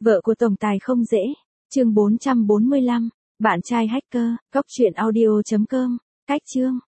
Vợ của tổng tài không dễ. Chương 445. Bạn trai hacker. Cốc truyện audio.com. Cách chương.